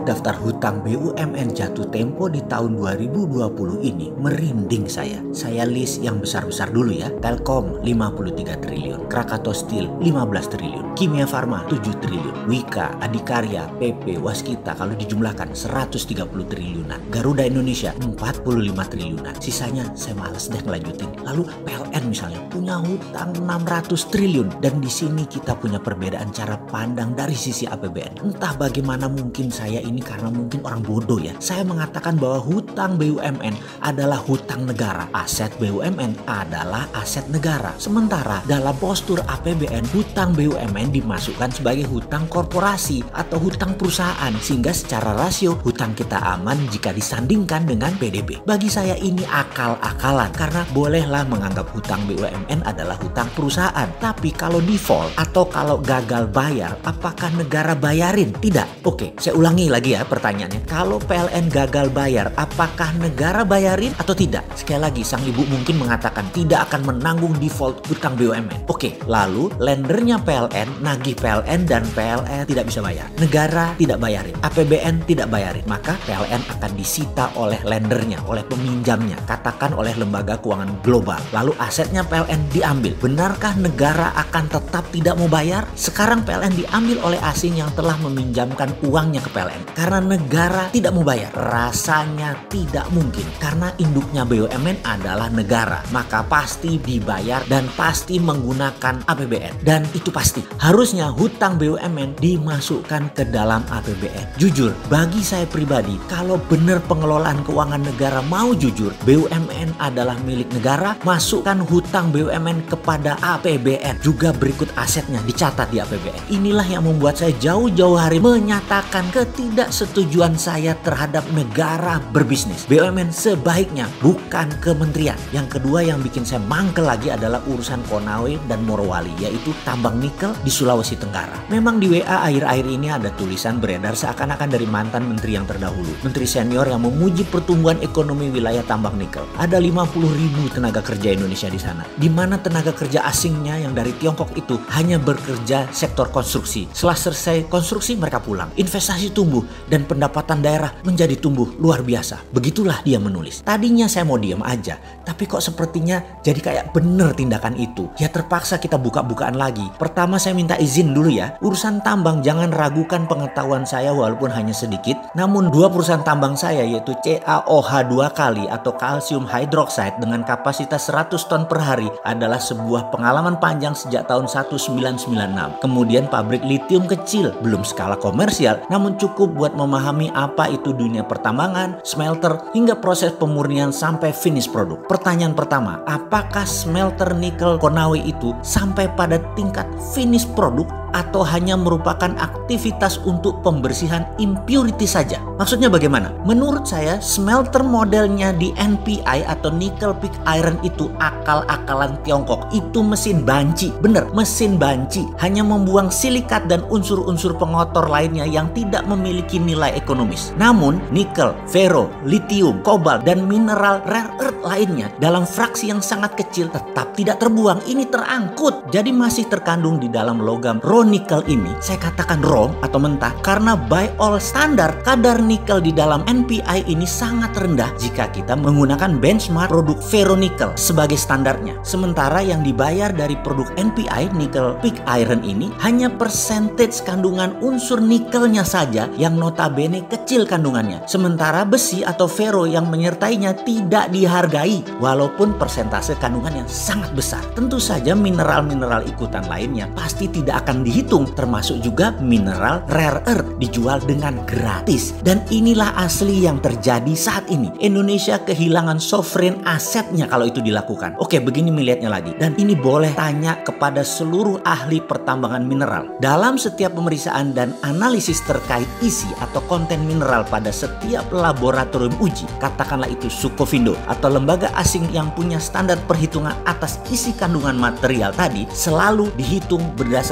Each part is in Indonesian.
daftar hutang BUMN jatuh tempo di tahun 2020 ini merinding saya. Saya list yang besar-besar dulu ya. Telkom 53 triliun, Krakatau Steel 15 triliun, Kimia Farma 7 triliun, Wika, Adikarya, PP, Waskita kalau dijumlahkan 130 triliunan, Garuda Indonesia 45 triliunan. Sisanya saya malas deh ngelanjutin. Lalu PLN misalnya punya hutang 600 triliun dan di sini kita punya perbedaan cara pandang dari sisi APBN. Entah bagaimana mungkin saya ini karena mungkin orang bodoh ya. Saya mengatakan bahwa hutang BUMN adalah hutang negara. Aset BUMN adalah aset negara. Sementara dalam postur APBN, hutang BUMN dimasukkan sebagai hutang korporasi atau hutang perusahaan. Sehingga secara rasio hutang kita aman jika disandingkan dengan PDB. Bagi saya ini akal-akalan karena bolehlah menganggap hutang BUMN adalah hutang perusahaan. Tapi kalau default atau kalau gagal bayar, apakah negara bayarin? Tidak. Oke, saya ulangi lagi ya pertanyaannya. Kalau PLN gagal bayar, apakah negara bayarin atau tidak? Sekali lagi, sang ibu mungkin mengatakan tidak akan menanggung default hutang BUMN. Oke, lalu lendernya PLN nagih PLN dan PLN tidak bisa bayar. Negara tidak bayarin, APBN tidak bayarin. Maka PLN akan disita oleh lendernya, oleh peminjamnya. Katakan oleh lembaga keuangan global. Lalu asetnya PLN diambil. Benarkah negara akan tetap tidak mau bayar? Sekarang PLN diambil oleh asing yang telah meminjamkan uangnya ke PLN. Karena negara tidak mau bayar. Rasanya tidak mungkin. Karena induknya BUMN adalah negara. Maka pasti dibayar dan pasti menggunakan APBN. Dan itu pasti. Harusnya hutang BUMN dimasukkan ke dalam APBN. Jujur, bagi saya pribadi, kalau benar pengelolaan keuangan negara mau jujur, BUMN adalah milik negara, masukkan hutang BUMN kepada APBN. Juga berikut asetnya dicatat di APBN. Inilah yang membuat saya jauh-jauh hari menyatakan ketidaksetujuan saya terhadap negara berbisnis. BUMN sebaiknya bukan kementerian. Yang kedua yang bikin saya mangkel lagi adalah urusan Konawe dan Morowali, yaitu tambang nikel di Sulawesi Tenggara. Memang di WA akhir-akhir ini ada tulisan beredar seakan-akan dari mantan menteri yang terdahulu. Menteri senior yang memuji pertumbuhan ekonomi wilayah tambang nikel. Ada 50.000 tenaga kerja Indonesia di sana. Di mana tenaga kerja asingnya yang dari Tiongkok itu hanya bekerja sektor konstruksi. Setelah selesai konstruksi mereka pulang. Investasi tumbuh dan pendapatan daerah menjadi tumbuh luar biasa. Begitulah dia menulis. Tadinya saya mau diam aja, tapi kok sepertinya jadi kayak bener tindakan itu. Ya terpaksa kita buka-bukaan lagi. Pertama saya minta izin dulu ya. Urusan tambang jangan ragukan pengetahuan saya walaupun hanya sedikit. Namun dua perusahaan tambang saya yaitu CaOH 2 kali atau kalsium hydroxide dengan kapasitas 100 ton per hari adalah sebuah pengalaman panjang sejak tahun 1996. Kemudian pabrik litium kecil, belum skala komersial, namun cukup buat memahami apa itu dunia pertambangan, smelter, hingga proses pemurnian sampai finish produk. Pertanyaan pertama, apakah smelter nikel Konawe itu sampai pada tingkat finish produk atau hanya merupakan aktivitas untuk pembersihan impurity saja? Maksudnya bagaimana? Menurut saya smelter modelnya di NPI atau nickel pig iron itu akal-akalan Tiongkok. Itu mesin banci. Bener, mesin banci. Hanya membuang silikat dan unsur-unsur pengotor lainnya yang tidak memiliki nilai ekonomis. Namun nikel, fero, litium, kobalt, dan mineral rare earth lainnya dalam fraksi yang sangat kecil tetap tidak terbuang. Ini terangkut. Jadi masih terkandung di dalam logam nikel ini. Saya katakan raw atau mentah karena by all standar kadar nikel di dalam NPI ini sangat rendah jika kita menggunakan benchmark produk ferronikel sebagai standarnya. Sementara yang dibayar dari produk NPI nickel pig iron ini hanya percentage kandungan unsur nikelnya saja yang notabene kecil kandungannya. Sementara besi atau ferro yang menyertainya tidak dihargai walaupun persentase kandungan yang sangat besar. Tentu saja mineral-mineral ikutan lainnya pasti tidak akan dihitung, termasuk juga mineral rare earth dijual dengan gratis. Dan inilah asli yang terjadi saat ini. Indonesia kehilangan sovereign asetnya kalau itu dilakukan. Oke, begini melihatnya lagi. Dan ini boleh tanya kepada seluruh ahli pertambangan mineral. Dalam setiap pemeriksaan dan analisis terkait isi atau konten mineral pada setiap laboratorium uji, katakanlah itu Sukovindo atau lembaga asing yang punya standar perhitungan atas isi kandungan material tadi, selalu dihitung berdasarkan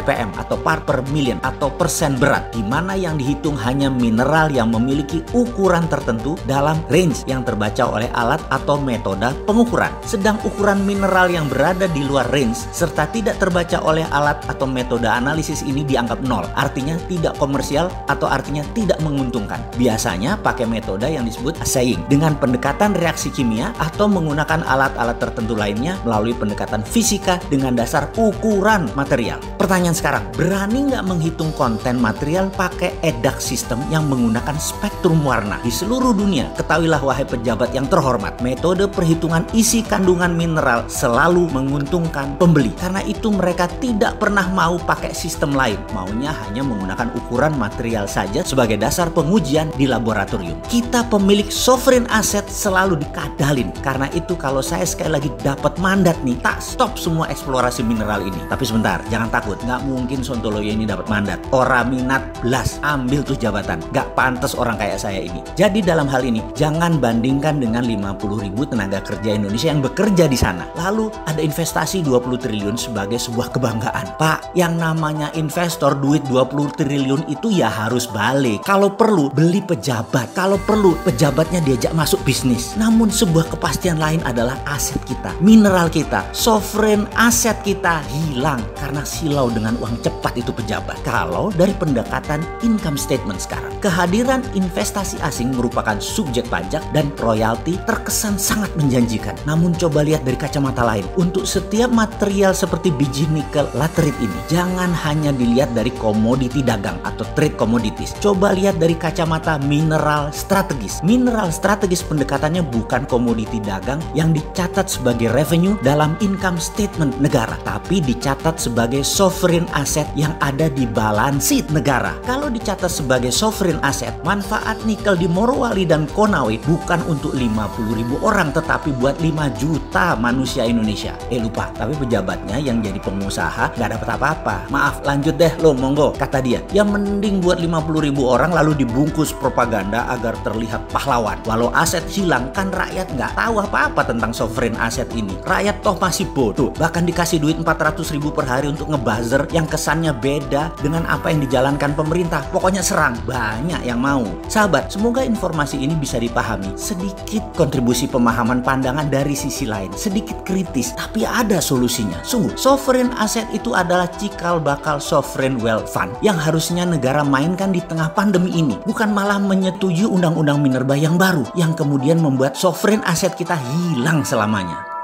ppm atau part per million atau persen berat, di mana yang dihitung hanya mineral yang memiliki ukuran tertentu dalam range yang terbaca oleh alat atau metode pengukuran. Sedang ukuran mineral yang berada di luar range serta tidak terbaca oleh alat atau metode analisis ini dianggap nol, artinya tidak komersial atau artinya tidak menguntungkan. Biasanya pakai metode yang disebut assaying dengan pendekatan reaksi kimia atau menggunakan alat-alat tertentu lainnya melalui pendekatan fisika dengan dasar ukuran material. Pertanyaan sekarang, berani nggak menghitung konten material pakai EDAX sistem yang menggunakan spektrum warna? Di seluruh dunia, ketahuilah wahai pejabat yang terhormat, metode perhitungan isi kandungan mineral selalu menguntungkan pembeli. Karena itu mereka tidak pernah mau pakai sistem lain, maunya hanya menggunakan ukuran material saja sebagai dasar pengujian di laboratorium. Kita pemilik sovereign asset selalu dikadalin. Karena itu kalau saya sekali lagi dapat mandat nih, tak stop semua eksplorasi mineral ini. Tapi sebentar, jangan takut, nggak mungkin Sontoloyo ini dapat mandat. Orang minat belas, ambil tuh jabatan. Nggak pantas orang kayak saya ini. Jadi dalam hal ini, jangan bandingkan dengan 50.000 tenaga kerja Indonesia yang bekerja di sana. Lalu ada investasi 20 triliun sebagai sebuah kebanggaan. Pak, yang namanya investor duit 20 triliun itu ya harus balik. Kalau perlu beli pejabat, kalau perlu pejabatnya diajak masuk bisnis. Namun sebuah kepastian lain adalah aset kita, mineral kita, sovereign aset kita hilang karena silau dengan uang cepat itu pejabat. Kalau dari pendekatan income statement sekarang, kehadiran investasi asing merupakan subjek pajak dan royalti terkesan sangat menjanjikan. Namun coba lihat dari kacamata lain, untuk setiap material seperti biji nikel laterite ini, jangan hanya dilihat dari komoditi dagang atau trade commodities. Coba lihat dari kacamata mineral strategis. Mineral strategis pendekatannya bukan komoditi dagang yang dicatat sebagai revenue dalam income statement negara, tapi dicatat sebagai sovereign asset yang ada di balance sheet negara. Kalau dicatat sebagai sovereign asset, manfaat nikel di Morowali dan Konawe bukan untuk 50.000 orang, tetapi buat 5 juta manusia Indonesia. Lupa, tapi pejabatnya yang jadi pengusaha gak dapat apa-apa. Maaf, lanjut deh lo, monggo. Kata dia, ya mending buat 50.000 orang lalu dibungkus propaganda agar terlihat pahlawan. Walau aset hilang, kan rakyat gak tahu apa-apa tentang sovereign aset ini. Rakyat toh masih bodoh. Bahkan dikasih duit 400.000 per hari untuk ngebuzzer yang kesannya beda dengan apa yang dijalankan pemerintah. Pokoknya serang, banyak yang mau. Sahabat, semoga informasi ini bisa dipahami. Sedikit kontribusi pemahaman pandangan dari sisi lain, sedikit kritis, tapi ada solusinya. Sungguh, sovereign asset itu adalah cikal bakal sovereign wealth fund yang harusnya negara mainkan di tengah pandemi ini, bukan malah menyetujui undang-undang minerba yang baru yang kemudian membuat sovereign asset kita hilang selamanya.